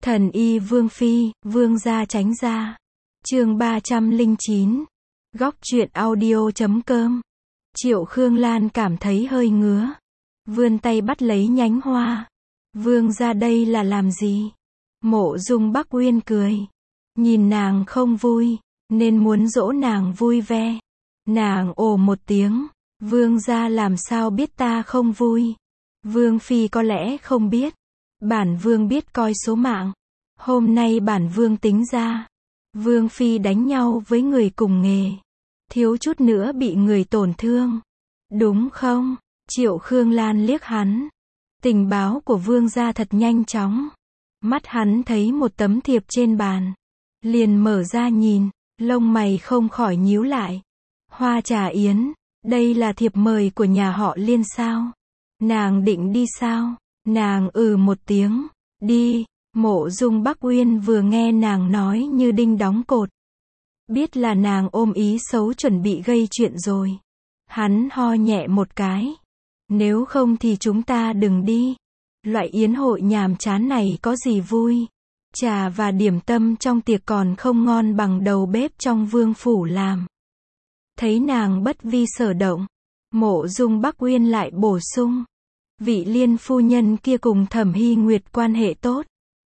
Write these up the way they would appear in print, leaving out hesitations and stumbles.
Thần y Vương Phi, Vương gia tránh ra. Chương 309. Góc truyện audio.com. Triệu Khương Lan cảm thấy hơi ngứa. Vươn tay bắt lấy nhánh hoa. Vương gia đây là làm gì? Mộ Dung Bắc Uyên cười. Nhìn nàng không vui, nên muốn dỗ nàng vui vẻ. Nàng ồ một tiếng. Vương gia làm sao biết ta không vui? Vương Phi có lẽ không biết. Bản Vương biết coi số mạng. Hôm nay bản Vương tính ra. Vương Phi đánh nhau với người cùng nghề. Thiếu chút nữa bị người tổn thương. Đúng không? Triệu Khương Lan liếc hắn. Tình báo của Vương gia thật nhanh chóng. Mắt hắn thấy một tấm thiệp trên bàn. Liền mở ra nhìn, lông mày không khỏi nhíu lại. Hoa Trà Yến, đây là thiệp mời của nhà họ Liên sao? Nàng định đi sao? Nàng một tiếng. Đi. Mộ Dung Bắc Uyên vừa nghe nàng nói như đinh đóng cột. Biết là nàng ôm ý xấu chuẩn bị gây chuyện rồi. Hắn ho nhẹ một cái. Nếu không thì chúng ta đừng đi. Loại yến hội nhàm chán này có gì vui. Trà và điểm tâm trong tiệc còn không ngon bằng đầu bếp trong vương phủ làm. Thấy nàng bất vi sở động. Mộ Dung Bắc Uyên lại bổ sung. Vị Liên phu nhân kia cùng Thẩm Hy Nguyệt quan hệ tốt.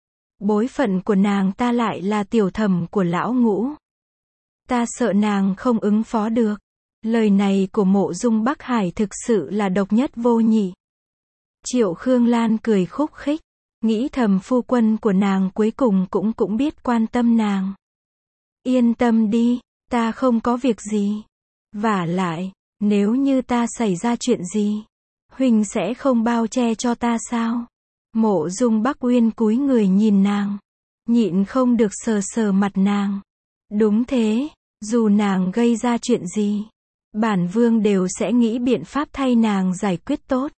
Bối phận của nàng ta lại là tiểu thẩm của lão Ngũ. Ta sợ nàng không ứng phó được. Lời này của Mộ Dung Bắc Hải thực sự là độc nhất vô nhị. Triệu Khương Lan cười khúc khích. Nghĩ thầm phu quân của nàng cuối cùng cũng biết quan tâm nàng. Yên tâm đi, ta không có việc gì. Vả lại, nếu như ta xảy ra chuyện gì, huynh sẽ không bao che cho ta sao? Mộ Dung Bắc Uyên cúi người nhìn nàng. Nhịn không được sờ sờ mặt nàng. Đúng thế, dù nàng gây ra chuyện gì, bản Vương đều sẽ nghĩ biện pháp thay nàng giải quyết tốt.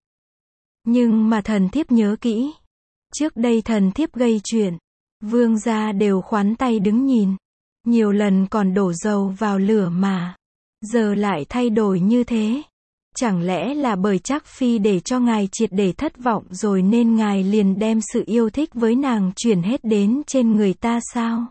Nhưng mà thần thiếp nhớ kỹ. Trước đây thần thiếp gây chuyện, Vương gia đều khoán tay đứng nhìn. Nhiều lần còn đổ dầu vào lửa mà. Giờ lại thay đổi như thế. Chẳng lẽ là bởi Trác Phi để cho ngài triệt để thất vọng rồi nên ngài liền đem sự yêu thích với nàng chuyển hết đến trên người ta sao?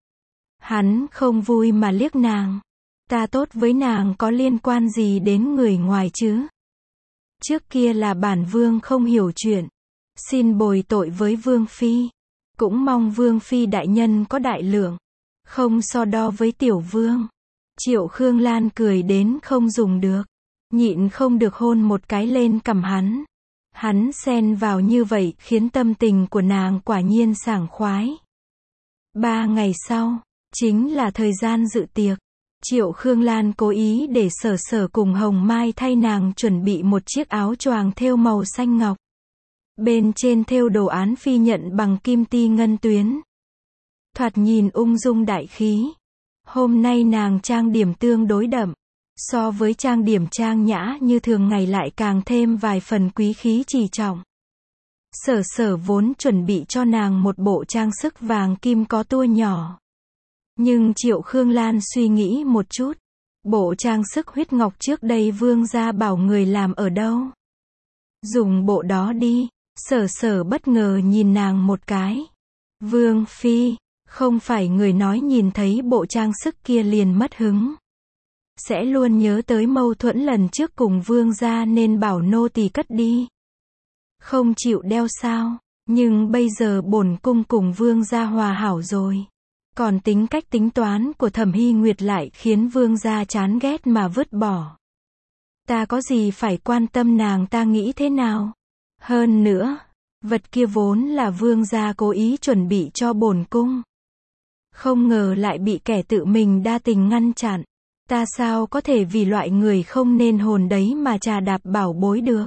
Hắn không vui mà liếc nàng. Ta tốt với nàng có liên quan gì đến người ngoài chứ? Trước kia là bản Vương không hiểu chuyện. Xin bồi tội với Vương Phi. Cũng mong Vương Phi đại nhân có đại lượng. Không so đo với tiểu vương. Triệu Khương Lan cười đến không dùng được. Nhịn không được hôn một cái lên cằm hắn. Hắn xen vào như vậy khiến tâm tình của nàng quả nhiên sảng khoái. 3 ngày sau, chính là thời gian dự tiệc. Triệu Khương Lan cố ý để Sở Sở cùng Hồng Mai thay nàng chuẩn bị một chiếc áo choàng thêu màu xanh ngọc. Bên trên thêu đồ án phi nhận bằng kim ti ngân tuyến. Thoạt nhìn ung dung đại khí. Hôm nay nàng trang điểm tương đối đậm. So với trang điểm trang nhã như thường ngày lại càng thêm vài phần quý khí trì trọng. Sở Sở vốn chuẩn bị cho nàng một bộ trang sức vàng kim có tua nhỏ. Nhưng Triệu Khương Lan suy nghĩ một chút. Bộ trang sức huyết ngọc trước đây Vương gia bảo người làm ở đâu? Dùng bộ đó đi. Sở Sở bất ngờ nhìn nàng một cái. Vương Phi, không phải người nói nhìn thấy bộ trang sức kia liền mất hứng. Sẽ luôn nhớ tới mâu thuẫn lần trước cùng Vương gia nên bảo nô tỳ cất đi. Không chịu đeo sao? Nhưng bây giờ bổn cung cùng Vương gia hòa hảo rồi. Còn tính cách tính toán của Thẩm Hy Nguyệt lại khiến Vương gia chán ghét mà vứt bỏ. Ta có gì phải quan tâm nàng ta nghĩ thế nào? Hơn nữa, vật kia vốn là Vương gia cố ý chuẩn bị cho bổn cung. Không ngờ lại bị kẻ tự mình đa tình ngăn chặn. Ta sao có thể vì loại người không nên hồn đấy mà trà đạp bảo bối được.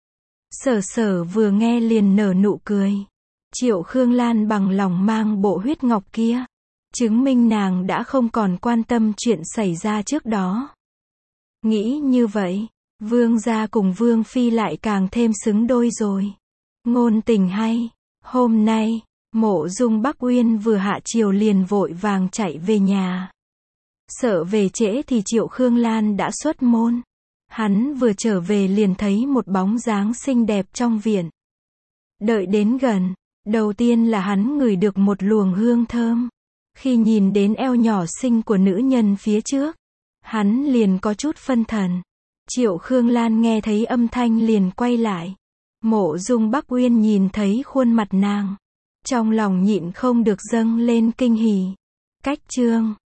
Sở Sở vừa nghe liền nở nụ cười. Triệu Khương Lan bằng lòng mang bộ huyết ngọc kia. Chứng minh nàng đã không còn quan tâm chuyện xảy ra trước đó. Nghĩ như vậy, Vương gia cùng Vương Phi lại càng thêm xứng đôi rồi. Ngôn tình hay. Hôm nay, Mộ Dung Bắc Uyên vừa hạ chiều liền vội vàng chạy về nhà. Sợ về trễ thì Triệu Khương Lan đã xuất môn. Hắn vừa trở về liền thấy một bóng dáng xinh đẹp trong viện. Đợi đến gần, Đầu tiên là hắn ngửi được một luồng hương thơm. Khi nhìn đến eo nhỏ xinh của nữ nhân phía trước, hắn liền có chút phân thần. Triệu Khương Lan nghe thấy âm thanh liền quay lại. Mộ Dung Bắc Uyên nhìn thấy khuôn mặt nàng, trong lòng nhịn không được dâng lên kinh hỉ. Cách chương